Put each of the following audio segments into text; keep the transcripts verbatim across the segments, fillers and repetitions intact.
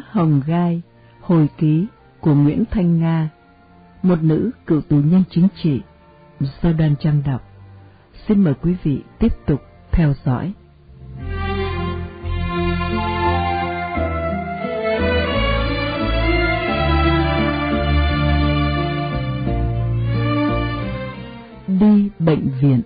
Hồng Gai, hồi ký của Nguyễn Thanh Nga, một nữ cựu tù nhân chính trị, do Đoan Trang đọc. Xin mời quý vị tiếp tục theo dõi. Đi bệnh viện.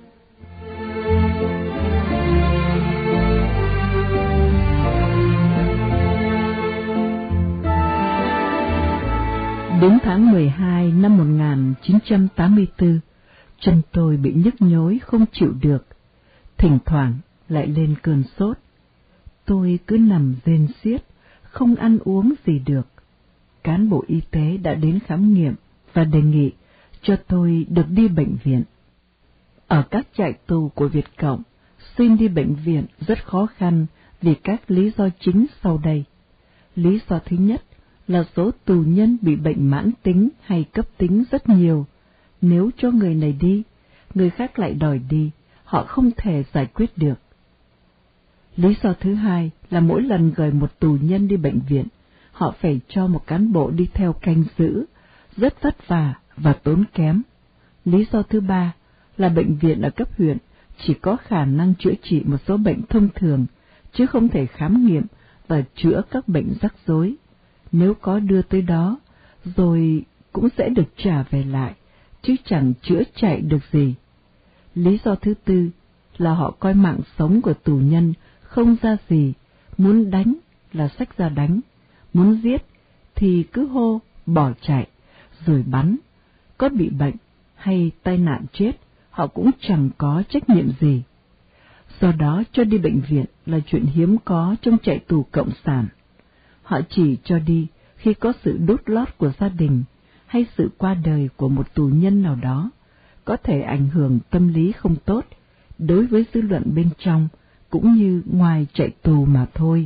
Đến tháng mười hai năm một nghìn chín trăm tám mươi tư, chân tôi bị nhức nhối không chịu được, thỉnh thoảng lại lên cơn sốt. Tôi cứ nằm rên xiết, không ăn uống gì được. Cán bộ y tế đã đến khám nghiệm và đề nghị cho tôi được đi bệnh viện. Ở các trại tù của Việt Cộng, xin đi bệnh viện rất khó khăn vì các lý do chính sau đây. Lý do thứ nhất là số tù nhân bị bệnh mãn tính hay cấp tính rất nhiều. Nếu cho người này đi, người khác lại đòi đi, họ không thể giải quyết được. Lý do thứ hai là mỗi lần gửi một tù nhân đi bệnh viện, họ phải cho một cán bộ đi theo canh giữ, rất vất vả và tốn kém. Lý do thứ ba là bệnh viện ở cấp huyện chỉ có khả năng chữa trị một số bệnh thông thường, chứ không thể khám nghiệm và chữa các bệnh rắc rối. Nếu có đưa tới đó, rồi cũng sẽ được trả về lại, chứ chẳng chữa chạy được gì. Lý do thứ tư là họ coi mạng sống của tù nhân không ra gì, muốn đánh là xách ra đánh, muốn giết thì cứ hô bỏ chạy, rồi bắn. Có bị bệnh hay tai nạn chết, họ cũng chẳng có trách nhiệm gì. Do đó cho đi bệnh viện là chuyện hiếm có trong trại tù cộng sản. Họ chỉ cho đi khi có sự đút lót của gia đình hay sự qua đời của một tù nhân nào đó, có thể ảnh hưởng tâm lý không tốt đối với dư luận bên trong cũng như ngoài trại tù mà thôi.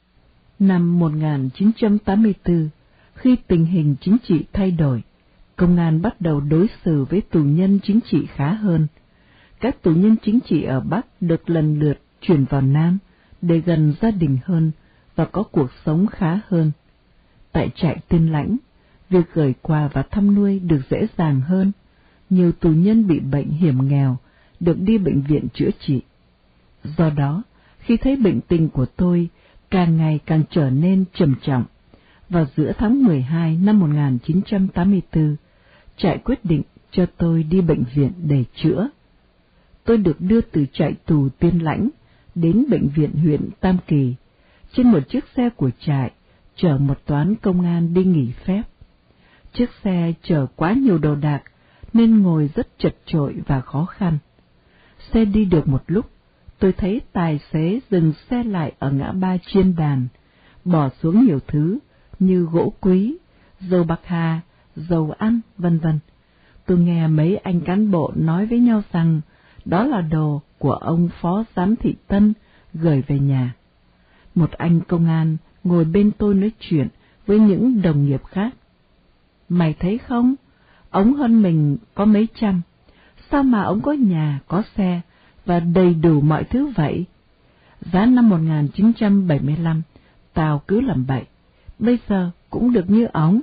Năm một nghìn chín trăm tám mươi tư, khi tình hình chính trị thay đổi, công an bắt đầu đối xử với tù nhân chính trị khá hơn. Các tù nhân chính trị ở Bắc được lần lượt chuyển vào Nam để gần gia đình hơn và có cuộc sống khá hơn. Tại trại Tiên Lãnh, việc gửi quà và thăm nuôi được dễ dàng hơn. Nhiều tù nhân bị bệnh hiểm nghèo được đi bệnh viện chữa trị. Do đó, khi thấy bệnh tình của tôi càng ngày càng trở nên trầm trọng, vào giữa tháng mười hai năm một nghìn chín trăm tám mươi tư, trại quyết định cho tôi đi bệnh viện để chữa. Tôi được đưa từ trại tù Tiên Lãnh đến bệnh viện huyện Tam Kỳ, trên một chiếc xe của trại chở một toán công an đi nghỉ phép. Chiếc xe chở quá nhiều đồ đạc nên ngồi rất chật chội và khó khăn. Xe đi được một lúc, tôi thấy tài xế dừng xe lại ở ngã ba Chiên Đàn, bỏ xuống nhiều thứ như gỗ quý, dầu bạc hà, dầu ăn, vân vân. Tôi nghe mấy anh cán bộ nói với nhau rằng đó là đồ của ông Phó Giám thị Tân gửi về nhà. Một anh công an ngồi bên tôi nói chuyện với những đồng nghiệp khác. Mày thấy không, ông hơn mình có mấy trăm, sao mà ông có nhà, có xe và đầy đủ mọi thứ vậy? Giá năm một nghìn chín trăm bảy mươi lăm, tao cứ làm bậy, bây giờ cũng được như ống.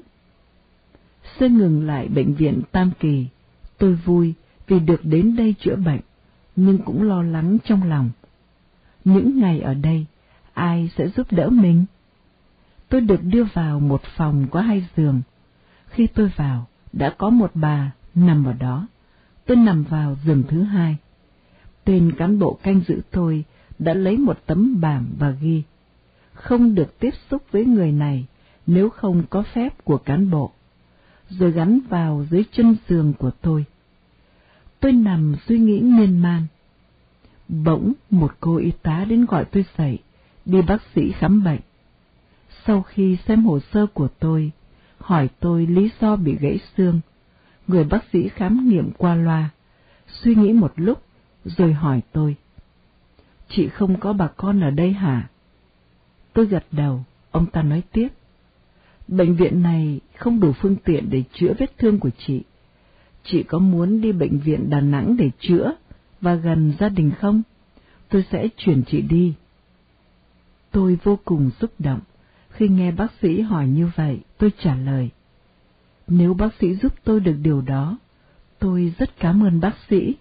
Xe ngừng lại bệnh viện Tam Kỳ, tôi vui vì được đến đây chữa bệnh, nhưng cũng lo lắng trong lòng. Những ngày ở đây, ai sẽ giúp đỡ mình? Tôi được đưa vào một phòng có hai giường. Khi tôi vào, đã có một bà nằm ở đó. Tôi nằm vào giường thứ hai. Tên cán bộ canh giữ tôi đã lấy một tấm bảng và ghi: không được tiếp xúc với người này nếu không có phép của cán bộ, rồi gắn vào dưới chân giường của tôi. Tôi nằm suy nghĩ miên man. Bỗng một cô y tá đến gọi tôi dậy, đi bác sĩ khám bệnh. Sau khi xem hồ sơ của tôi, hỏi tôi lý do bị gãy xương, người bác sĩ khám nghiệm qua loa, suy nghĩ một lúc rồi hỏi tôi: chị không có bà con ở đây hả? Tôi gật đầu. Ông ta nói tiếp: bệnh viện này không đủ phương tiện để chữa vết thương của chị. Chị có muốn đi bệnh viện Đà Nẵng để chữa và gần gia đình không? Tôi sẽ chuyển chị đi. Tôi vô cùng xúc động khi khi nghe bác sĩ hỏi như vậy, tôi trả lời, nếu bác sĩ giúp tôi được điều đó, tôi rất cảm ơn bác sĩ.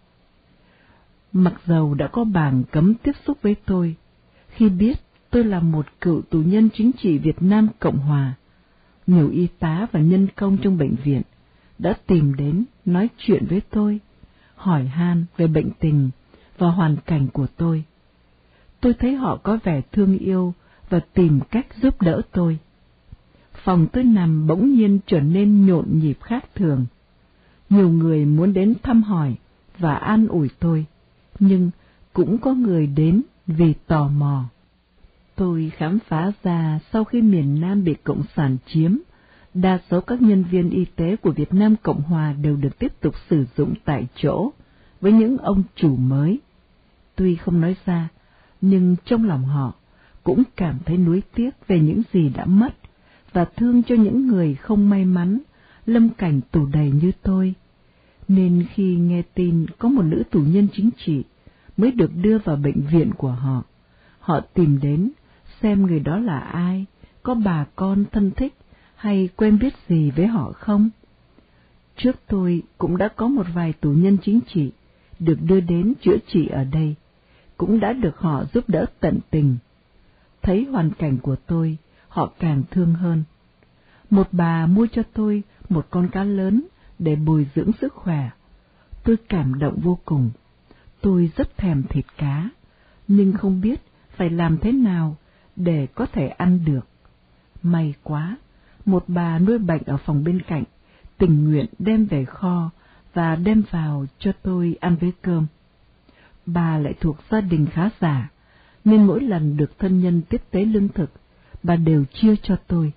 Mặc dầu đã có bảng cấm tiếp xúc với tôi, khi biết tôi là một cựu tù nhân chính trị Việt Nam Cộng Hòa, nhiều y tá và nhân công trong bệnh viện đã tìm đến nói chuyện với tôi, hỏi han về bệnh tình và hoàn cảnh của tôi. Tôi thấy họ có vẻ thương yêu và tìm cách giúp đỡ tôi. Phòng tôi nằm bỗng nhiên trở nên nhộn nhịp khác thường. Nhiều người muốn đến thăm hỏi và an ủi tôi, nhưng cũng có người đến vì tò mò. Tôi khám phá ra sau khi miền Nam bị Cộng sản chiếm, đa số các nhân viên y tế của Việt Nam Cộng Hòa đều được tiếp tục sử dụng tại chỗ với những ông chủ mới. Tuy không nói ra, nhưng trong lòng họ cũng cảm thấy nuối tiếc về những gì đã mất và thương cho những người không may mắn lâm cảnh tù đầy như tôi. Nên khi nghe tin có một nữ tù nhân chính trị mới được đưa vào bệnh viện của họ, họ tìm đến xem người đó là ai, có bà con thân thích hay quen biết gì với họ không. Trước tôi cũng đã có một vài tù nhân chính trị được đưa đến chữa trị ở đây, cũng đã được họ giúp đỡ tận tình. Thấy hoàn cảnh của tôi, họ càng thương hơn. Một bà mua cho tôi một con cá lớn để bồi dưỡng sức khỏe. Tôi cảm động vô cùng. Tôi rất thèm thịt cá, nhưng không biết phải làm thế nào để có thể ăn được. May quá, một bà nuôi bệnh ở phòng bên cạnh tình nguyện đem về kho và đem vào cho tôi ăn với cơm. Bà lại thuộc gia đình khá giả, nên mỗi lần được thân nhân tiếp tế lương thực, bà đều chia cho tôi.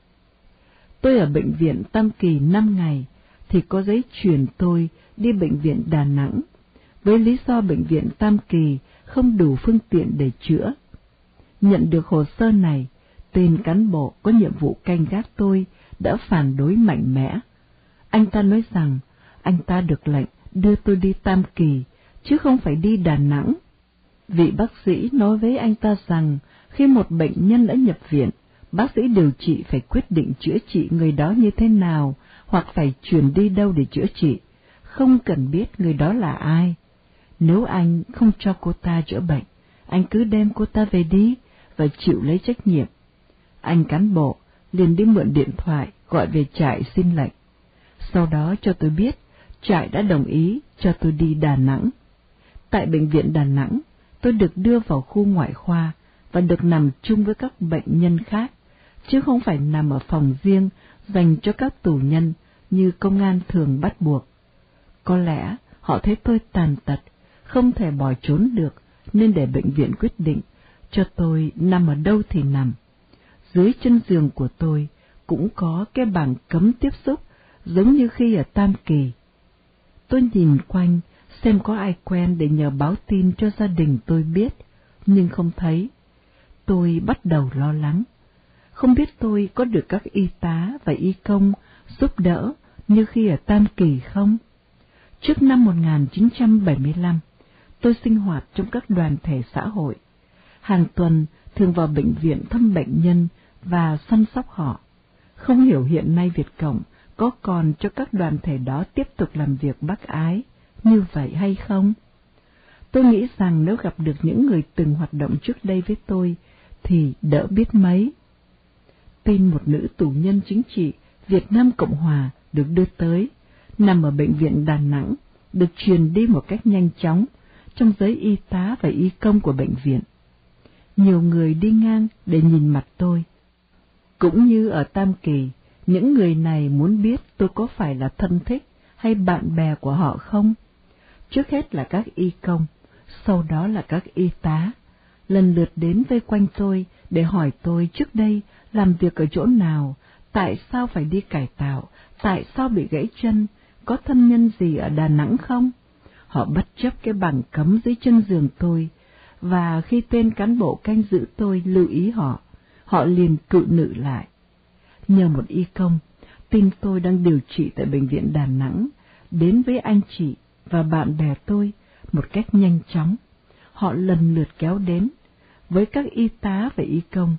Tôi ở bệnh viện Tam Kỳ năm ngày, thì có giấy chuyển tôi đi bệnh viện Đà Nẵng, với lý do bệnh viện Tam Kỳ không đủ phương tiện để chữa. Nhận được hồ sơ này, tên cán bộ có nhiệm vụ canh gác tôi đã phản đối mạnh mẽ. Anh ta nói rằng anh ta được lệnh đưa tôi đi Tam Kỳ, chứ không phải đi Đà Nẵng. Vị bác sĩ nói với anh ta rằng khi một bệnh nhân đã nhập viện, bác sĩ điều trị phải quyết định chữa trị người đó như thế nào, hoặc phải chuyển đi đâu để chữa trị, không cần biết người đó là ai. Nếu anh không cho cô ta chữa bệnh, anh cứ đem cô ta về đi và chịu lấy trách nhiệm. Anh cán bộ liền đi mượn điện thoại gọi về trại xin lệnh. Sau đó cho tôi biết trại đã đồng ý cho tôi đi Đà Nẵng. Tại bệnh viện Đà Nẵng, tôi được đưa vào khu ngoại khoa và được nằm chung với các bệnh nhân khác, chứ không phải nằm ở phòng riêng dành cho các tù nhân như công an thường bắt buộc. Có lẽ họ thấy tôi tàn tật, không thể bỏ trốn được, nên để bệnh viện quyết định cho tôi nằm ở đâu thì nằm. Dưới chân giường của tôi cũng có cái bảng cấm tiếp xúc, giống như khi ở Tam Kỳ. Tôi nhìn quanh xem có ai quen để nhờ báo tin cho gia đình tôi biết, nhưng không thấy. Tôi bắt đầu lo lắng, không biết tôi có được các y tá và y công giúp đỡ như khi ở Tam Kỳ không? Trước năm một nghìn chín trăm bảy mươi lăm, tôi sinh hoạt trong các đoàn thể xã hội. Hàng tuần thường vào bệnh viện thăm bệnh nhân và chăm sóc họ. Không hiểu hiện nay Việt Cộng có còn cho các đoàn thể đó tiếp tục làm việc bác ái như vậy hay không? Tôi nghĩ rằng nếu gặp được những người từng hoạt động trước đây với tôi thì đỡ biết mấy. Tin một nữ tù nhân chính trị Việt Nam Cộng Hòa được đưa tới, nằm ở bệnh viện Đà Nẵng, được truyền đi một cách nhanh chóng trong giới y tá và y công của bệnh viện. Nhiều người đi ngang để nhìn mặt tôi. Cũng như ở Tam Kỳ, những người này muốn biết tôi có phải là thân thích hay bạn bè của họ không. Trước hết là các y công, sau đó là các y tá, lần lượt đến vây quanh tôi để hỏi tôi trước đây làm việc ở chỗ nào, tại sao phải đi cải tạo, tại sao bị gãy chân, có thân nhân gì ở Đà Nẵng không. Họ bất chấp cái bảng cấm dưới chân giường tôi, và khi tên cán bộ canh giữ tôi lưu ý họ, họ liền cự nữ lại. Nhờ một y công, tin tôi đang điều trị tại bệnh viện Đà Nẵng, đến với anh chị và bạn bè tôi một cách nhanh chóng. Họ lần lượt kéo đến. Với các y tá và y công,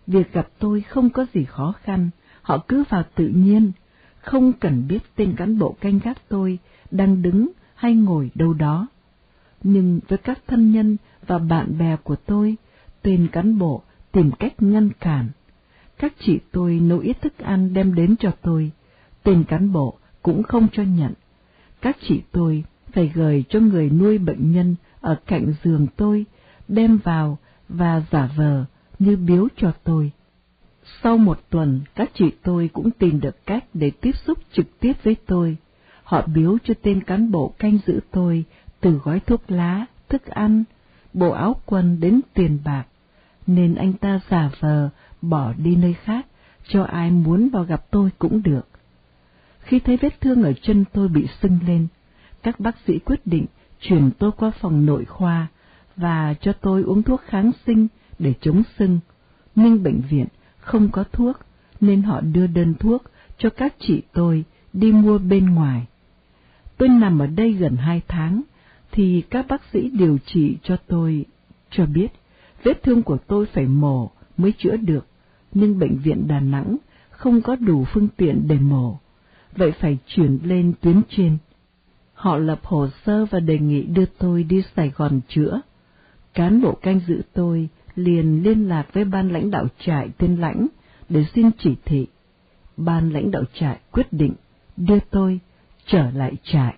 Việc gặp tôi không có gì khó khăn, họ cứ vào tự nhiên, không cần biết tên cán bộ canh gác tôi đang đứng hay ngồi đâu đó. Nhưng với các thân nhân và bạn bè của tôi, tên cán bộ tìm cách ngăn cản. Các chị tôi nấu ít thức ăn đem đến cho tôi, tên cán bộ cũng không cho nhận. Các chị tôi phải gửi cho người nuôi bệnh nhân ở cạnh giường tôi, đem vào và giả vờ như biếu cho tôi. Sau một tuần, các chị tôi cũng tìm được cách để tiếp xúc trực tiếp với tôi. Họ biếu cho tên cán bộ canh giữ tôi từ gói thuốc lá, thức ăn, bộ áo quần đến tiền bạc, nên anh ta giả vờ bỏ đi nơi khác, cho ai muốn vào gặp tôi cũng được. Khi thấy vết thương ở chân tôi bị sưng lên, các bác sĩ quyết định chuyển tôi qua phòng nội khoa và cho tôi uống thuốc kháng sinh để chống sưng. Nhưng bệnh viện không có thuốc, nên họ đưa đơn thuốc cho các chị tôi đi mua bên ngoài. Tôi nằm ở đây gần hai tháng, thì các bác sĩ điều trị cho tôi cho biết vết thương của tôi phải mổ mới chữa được, nhưng bệnh viện Đà Nẵng không có đủ phương tiện để mổ, vậy phải chuyển lên tuyến trên. Họ lập hồ sơ và đề nghị đưa tôi đi Sài Gòn chữa. Cán bộ canh giữ tôi liền liên lạc với ban lãnh đạo trại Tiên Lãnh để xin chỉ thị. Ban lãnh đạo trại quyết định đưa tôi trở lại trại.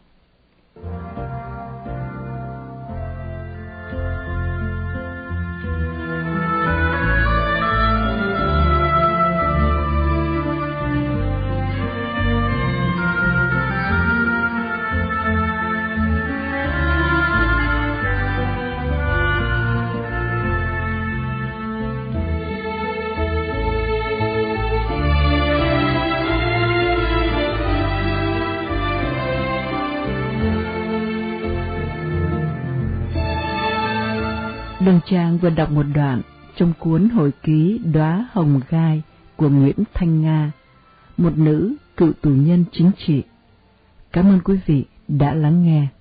Đồng Trang vừa đọc một đoạn trong cuốn hồi ký Đóa Hồng Gai của Nguyễn Thanh Nga, một nữ cựu tù nhân chính trị. Cảm ơn quý vị đã lắng nghe.